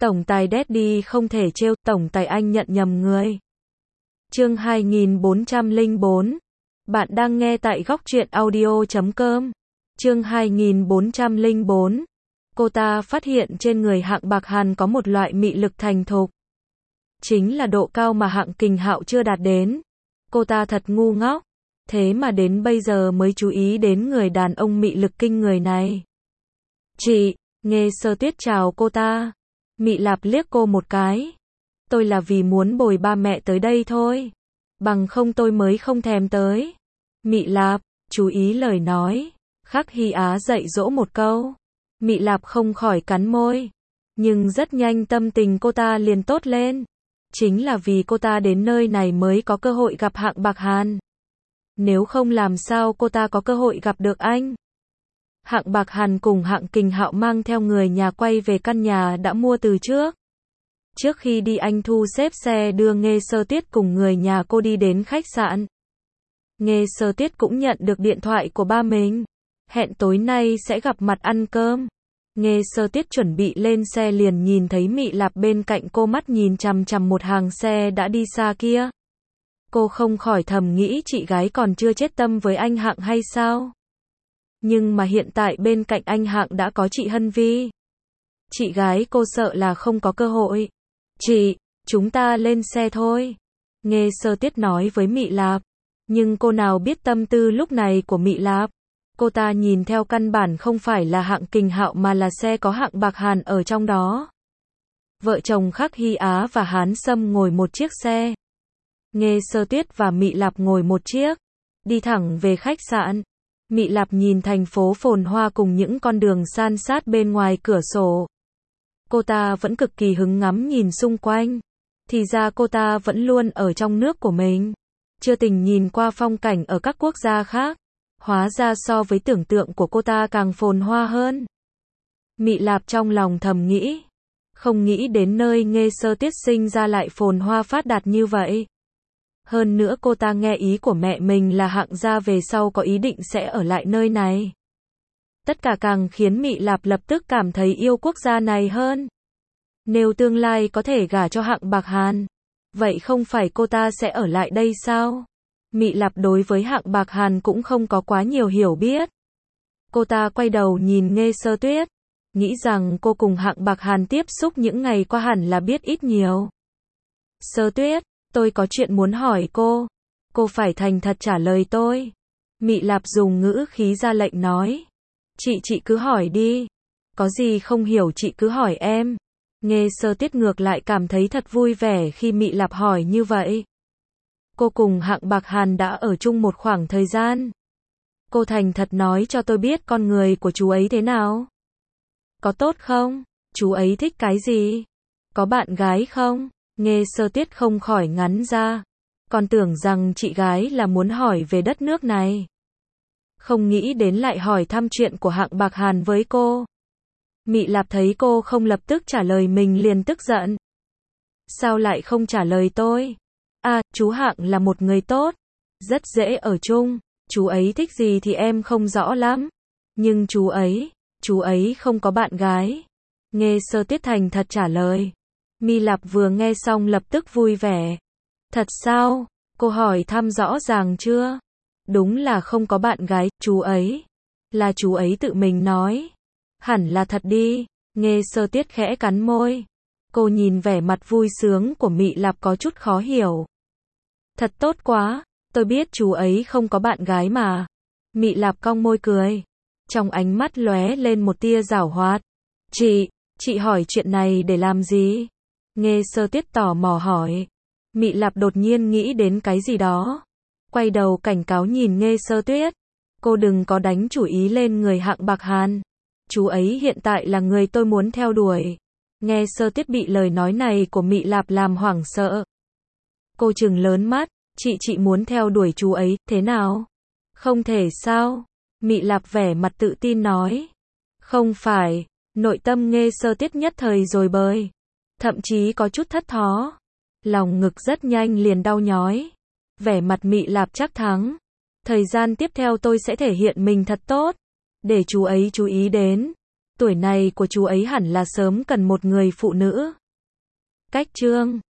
Tổng tài Daddy không thể trêu, tổng tài anh nhận nhầm người. Chương 2404. Bạn đang nghe tại góc truyện audio.com. Chương 2404. Cô ta phát hiện trên người Hạng Bạc Hàn có một loại mị lực thành thục. Chính là độ cao mà Hạng Kình Hạo chưa đạt đến. Cô ta thật ngu ngốc. Thế mà đến bây giờ mới chú ý đến người đàn ông mị lực kinh người này. Chị, Nghe Sơ Tuyết chào cô ta. Mị Lạp liếc cô một cái. Tôi là vì muốn bồi ba mẹ tới đây thôi. Bằng không tôi mới không thèm tới. Mị Lạp, chú ý lời nói. Khắc Hy Á dạy dỗ một câu. Mị Lạp không khỏi cắn môi. Nhưng rất nhanh tâm tình cô ta liền tốt lên. Chính là vì cô ta đến nơi này mới có cơ hội gặp Hạng Bạc Hàn. Nếu không làm sao cô ta có cơ hội gặp được anh. Hạng Bạc Hàn cùng Hạng Kình Hạo mang theo người nhà quay về căn nhà đã mua từ trước. Trước khi đi anh thu xếp xe đưa Nghe Sơ Tuyết cùng người nhà cô đi đến khách sạn. Nghe Sơ Tuyết cũng nhận được điện thoại của ba mình. Hẹn tối nay sẽ gặp mặt ăn cơm. Nghe Sơ Tuyết chuẩn bị lên xe liền nhìn thấy Mị Lạp bên cạnh cô mắt nhìn chằm chằm một hàng xe đã đi xa kia. Cô không khỏi thầm nghĩ chị gái còn chưa chết tâm với anh Hạng hay sao? Nhưng mà hiện tại bên cạnh anh Hạng đã có chị Hân Vi. Chị gái cô sợ là không có cơ hội. Chị, chúng ta lên xe thôi. Nghe Sơ Tuyết nói với Mị Lạp. Nhưng cô nào biết tâm tư lúc này của Mị Lạp. Cô ta nhìn theo căn bản không phải là Hạng Kình Hạo mà là xe có Hạng Bạc Hàn ở trong đó. Vợ chồng Khắc Hy Á và Hán Sâm ngồi một chiếc xe. Nghe Sơ Tuyết và Mị Lạp ngồi một chiếc. Đi thẳng về khách sạn. Mị Lạp nhìn thành phố phồn hoa cùng những con đường san sát bên ngoài cửa sổ. Cô ta vẫn cực kỳ hứng ngắm nhìn xung quanh. Thì ra cô ta vẫn luôn ở trong nước của mình. Chưa từng nhìn qua phong cảnh ở các quốc gia khác. Hóa ra so với tưởng tượng của cô ta càng phồn hoa hơn. Mị Lạp trong lòng thầm nghĩ. Không nghĩ đến nơi Nghe Sơ Tuyết sinh ra lại phồn hoa phát đạt như vậy. Hơn nữa cô ta nghe ý của mẹ mình là Hạng gia về sau có ý định sẽ ở lại nơi này. Tất cả càng khiến Mị Lạp lập tức cảm thấy yêu quốc gia này hơn. Nếu tương lai có thể gả cho Hạng Bạc Hàn, vậy không phải cô ta sẽ ở lại đây sao? Mị Lạp đối với Hạng Bạc Hàn cũng không có quá nhiều hiểu biết. Cô ta quay đầu nhìn Nghe Sơ Tuyết, nghĩ rằng cô cùng Hạng Bạc Hàn tiếp xúc những ngày qua hẳn là biết ít nhiều. Sơ Tuyết, tôi có chuyện muốn hỏi cô. Cô phải thành thật trả lời tôi. Mị Lạp dùng ngữ khí ra lệnh nói. Chị cứ hỏi đi. Có gì không hiểu chị cứ hỏi em. Nghe Sơ Tuyết ngược lại cảm thấy thật vui vẻ khi Mị Lạp hỏi như vậy. Cô cùng Hạng Bạc Hàn đã ở chung một khoảng thời gian. Cô thành thật nói cho tôi biết con người của chú ấy thế nào. Có tốt không? Chú ấy thích cái gì? Có bạn gái không? Nghe Sơ Tuyết không khỏi ngắn ra. Còn tưởng rằng chị gái là muốn hỏi về đất nước này. Không nghĩ đến lại hỏi thăm chuyện của Hạng Bạc Hàn với cô. Mị Lạp thấy cô không lập tức trả lời mình liền tức giận. Sao lại không trả lời tôi? À, chú Hạng là một người tốt. Rất dễ ở chung. Chú ấy thích gì thì em không rõ lắm. Nhưng chú ấy không có bạn gái. Nghe Sơ Tuyết thành thật trả lời. Mị Lạp vừa nghe xong lập tức vui vẻ. Thật sao? Cô hỏi thăm rõ ràng chưa? Đúng là không có bạn gái, chú ấy. Là chú ấy tự mình nói. Hẳn là thật đi. Nghe Sơ Tuyết khẽ cắn môi. Cô nhìn vẻ mặt vui sướng của Mị Lạp có chút khó hiểu. Thật tốt quá, tôi biết chú ấy không có bạn gái mà. Mị Lạp cong môi cười. Trong ánh mắt lóe lên một tia giảo hoạt. Chị hỏi chuyện này để làm gì? Nghe Sơ Tuyết tò mò hỏi. Mị Lạp đột nhiên nghĩ đến cái gì đó. Quay đầu cảnh cáo nhìn Nghe Sơ Tuyết. Cô đừng có đánh chủ ý lên người Hạng Bạc Hàn. Chú ấy hiện tại là người tôi muốn theo đuổi. Nghe Sơ Tuyết bị lời nói này của Mị Lạp làm hoảng sợ. Cô trừng lớn mắt. Chị muốn theo đuổi chú ấy, thế nào? Không thể sao? Mị Lạp vẻ mặt tự tin nói. Không phải. Nội tâm Nghe Sơ Tuyết nhất thời rồi bời. Thậm chí có chút thất thó. Lòng ngực rất nhanh liền đau nhói. Vẻ mặt Mị Lạp chắc thắng. Thời gian tiếp theo tôi sẽ thể hiện mình thật tốt. Để chú ấy chú ý đến. tuổi này của chú ấy hẳn là sớm cần một người phụ nữ. Cách chương